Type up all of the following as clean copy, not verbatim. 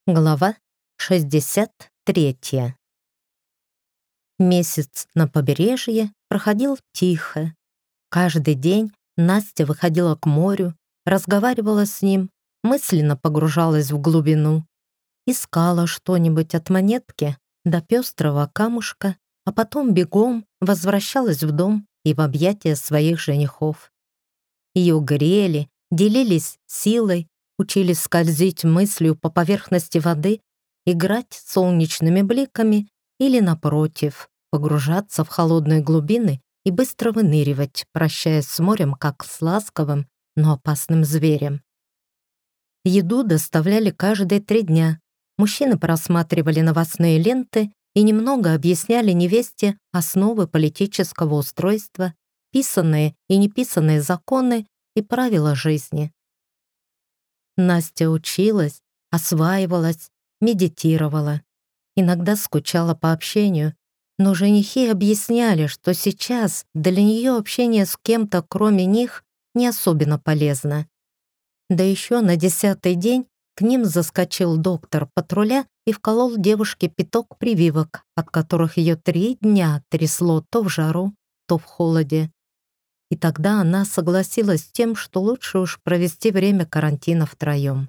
Глава 63. Месяц на побережье проходил тихо. Каждый день Настя выходила к морю, разговаривала с ним, мысленно погружалась в глубину, искала что-нибудь от монетки до пестрого камушка, а потом бегом возвращалась в дом и в объятия своих женихов. Ее грели, делились силой, учили скользить мыслью по поверхности воды, играть солнечными бликами или, напротив, погружаться в холодные глубины и быстро выныривать, прощаясь с морем, как с ласковым, но опасным зверем. Еду доставляли каждые 3 дня. Мужчины просматривали новостные ленты и немного объясняли невесте основы политического устройства, писанные и неписанные законы и правила жизни. Настя училась, осваивалась, медитировала. Иногда скучала по общению, но женихи объясняли, что сейчас для нее общение с кем-то, кроме них, не особенно полезно. Да еще на 10-й день к ним заскочил доктор патруля и вколол девушке пяток прививок, от которых ее 3 дня трясло то в жару, то в холоде. И тогда она согласилась с тем, что лучше уж провести время карантина втроем.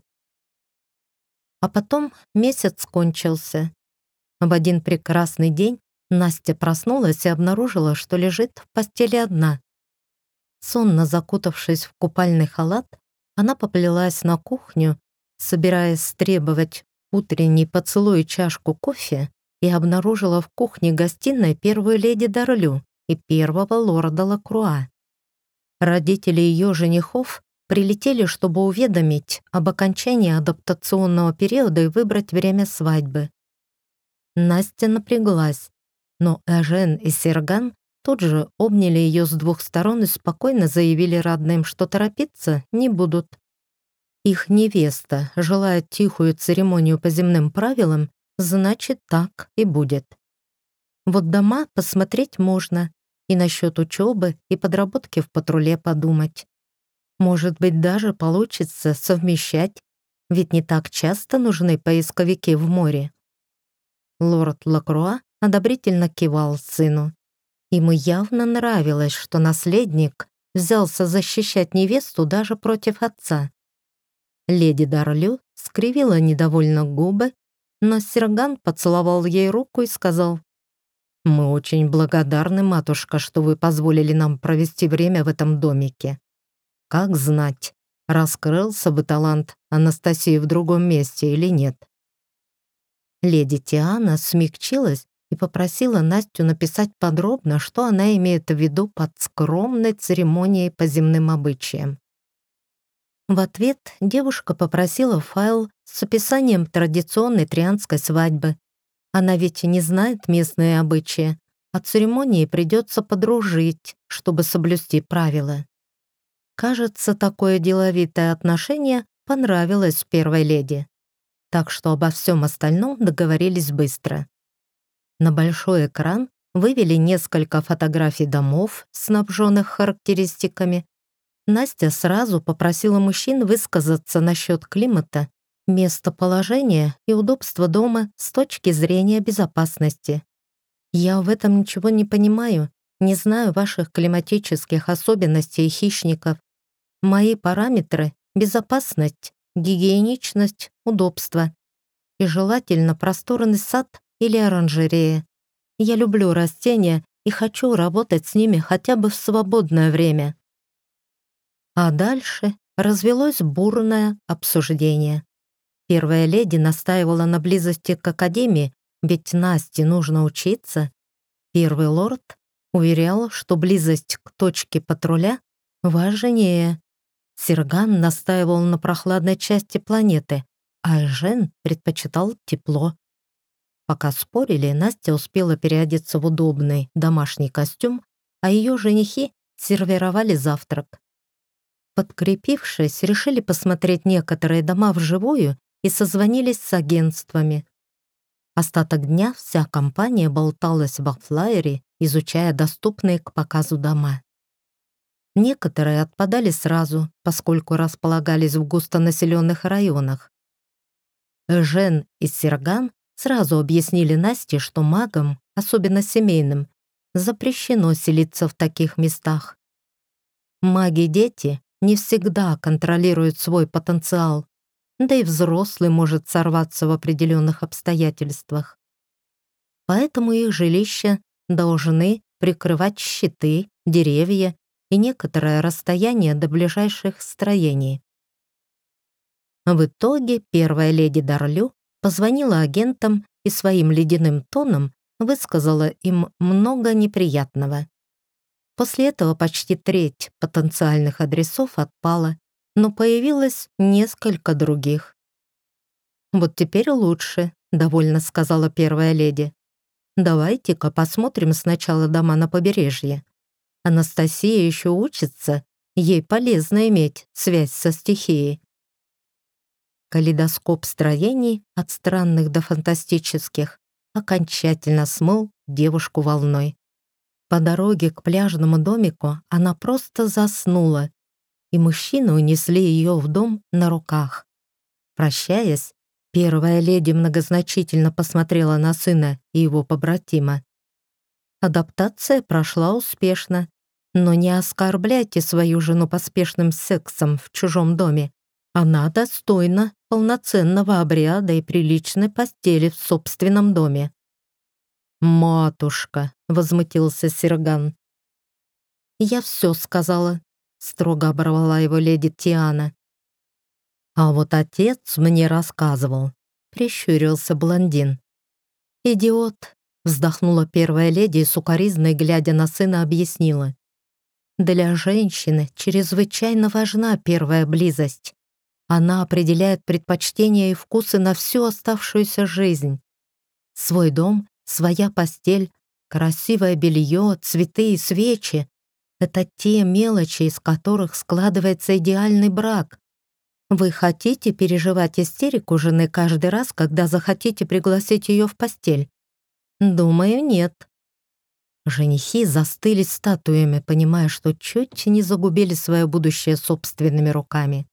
А потом месяц кончился. В один прекрасный день Настя проснулась и обнаружила, что лежит в постели одна. Сонно закутавшись в купальный халат, она поплелась на кухню, собираясь требовать утренний поцелуй и чашку кофе, и обнаружила в кухне-гостиной первую леди Дарлю и первого лорда Лакруа. Родители ее женихов прилетели, чтобы уведомить об окончании адаптационного периода и выбрать время свадьбы. Настя напряглась, но Эжен и Серган тут же обняли ее с 2 сторон и спокойно заявили родным, что торопиться не будут. Их невеста желает тихую церемонию по земным правилам, значит, так и будет. Вот дома посмотреть можно, и насчет учебы и подработки в патруле подумать. Может быть, даже получится совмещать, ведь не так часто нужны поисковики в море. Лорд Лакруа одобрительно кивал сыну. Ему явно нравилось, что наследник взялся защищать невесту даже против отца. Леди Дарлю скривила недовольно губы, но Серган поцеловал ей руку и сказал: «Мы очень благодарны, матушка, что вы позволили нам провести время в этом домике. Как знать, раскрылся бы талант Анастасии в другом месте или нет». Леди Тиана смягчилась и попросила Настю написать подробно, что она имеет в виду под скромной церемонией по земным обычаям. В ответ девушка попросила файл с описанием традиционной трианской свадьбы. Она ведь не знает местные обычаи, а церемонии придется подружить, чтобы соблюсти правила. Кажется, такое деловитое отношение понравилось первой леди, так что обо всем остальном договорились быстро. На большой экран вывели несколько фотографий домов, снабженных характеристиками. Настя сразу попросила мужчин высказаться насчет климата, местоположения и удобства дома с точки зрения безопасности. Я в этом ничего не понимаю, не знаю ваших климатических особенностей хищников. Мои параметры — безопасность, гигиеничность, удобство. И желательно просторный сад или оранжерея. Я люблю растения и хочу работать с ними хотя бы в свободное время. А дальше развелось бурное обсуждение. Первая леди настаивала на близости к академии, ведь Насте нужно учиться. Первый лорд уверял, что близость к точке патруля важнее. Серган настаивал на прохладной части планеты, а Эжен предпочитал тепло. Пока спорили, Настя успела переодеться в удобный домашний костюм, а ее женихи сервировали завтрак. Подкрепившись, решили посмотреть некоторые дома вживую и созвонились с агентствами. Остаток дня вся компания болталась во флайере, изучая доступные к показу дома. Некоторые отпадали сразу, поскольку располагались в густонаселенных районах. Жен и Серган сразу объяснили Насте, что магам, особенно семейным, запрещено селиться в таких местах. Маги-дети не всегда контролируют свой потенциал, да и взрослый может сорваться в определенных обстоятельствах. Поэтому их жилища должны прикрывать щиты, деревья и некоторое расстояние до ближайших строений. В итоге первая леди Дарлю позвонила агентам и своим ледяным тоном высказала им много неприятного. После этого почти треть потенциальных адресов отпала, но появилось несколько других. «Вот теперь лучше», — довольно сказала первая леди. «Давайте-ка посмотрим сначала дома на побережье. Анастасия еще учится, ей полезно иметь связь со стихией». Калейдоскоп строений от странных до фантастических окончательно смыл девушку волной. По дороге к пляжному домику она просто заснула, и мужчины унесли ее в дом на руках. Прощаясь, первая леди многозначительно посмотрела на сына и его побратима. Адаптация прошла успешно, но не оскорбляйте свою жену поспешным сексом в чужом доме. Она достойна полноценного обряда и приличной постели в собственном доме. «Матушка!» — возмутился Серган. «Я все сказала», — строго оборвала его леди Тиана. «А вот отец мне рассказывал», — прищурился блондин. «Идиот», — вздохнула первая леди и сукоризной, глядя на сына, объяснила. «Для женщины чрезвычайно важна первая близость. Она определяет предпочтения и вкусы на всю оставшуюся жизнь. Свой дом, своя постель, красивое белье, цветы и свечи — это те мелочи, из которых складывается идеальный брак. Вы хотите переживать истерику жены каждый раз, когда захотите пригласить ее в постель? Думаю, нет». Женихи застыли статуями, понимая, что чуть не загубили свое будущее собственными руками.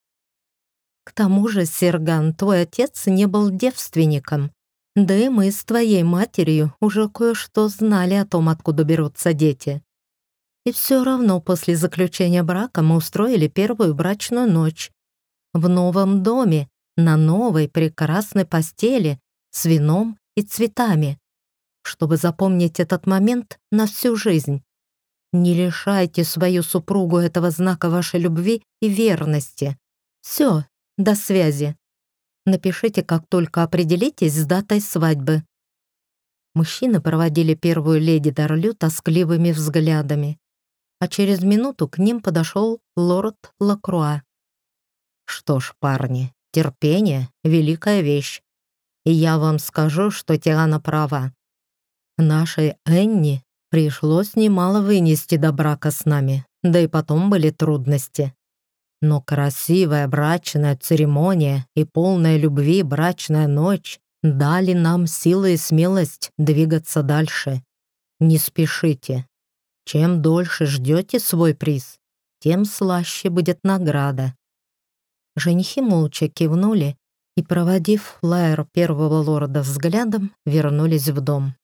«К тому же, Серган, твой отец не был девственником. Да и мы с твоей матерью уже кое-что знали о том, откуда берутся дети. И все равно после заключения брака мы устроили первую брачную ночь. В новом доме, на новой прекрасной постели, с вином и цветами, чтобы запомнить этот момент на всю жизнь. Не лишайте свою супругу этого знака вашей любви и верности. Все, до связи. Напишите, как только определитесь с датой свадьбы». Мужчины проводили первую леди Дарлю тоскливыми взглядами, а через минуту к ним подошел лорд Лакруа. «Что ж, парни, терпение — великая вещь. И я вам скажу, что Тиана права. Нашей Энни пришлось немало вынести до брака с нами, да и потом были трудности. Но красивая брачная церемония и полная любви брачная ночь дали нам силы и смелость двигаться дальше. Не спешите. Чем дольше ждете свой приз, тем слаще будет награда». Женихи молча кивнули и, проводив флаер первого лорда взглядом, вернулись в дом.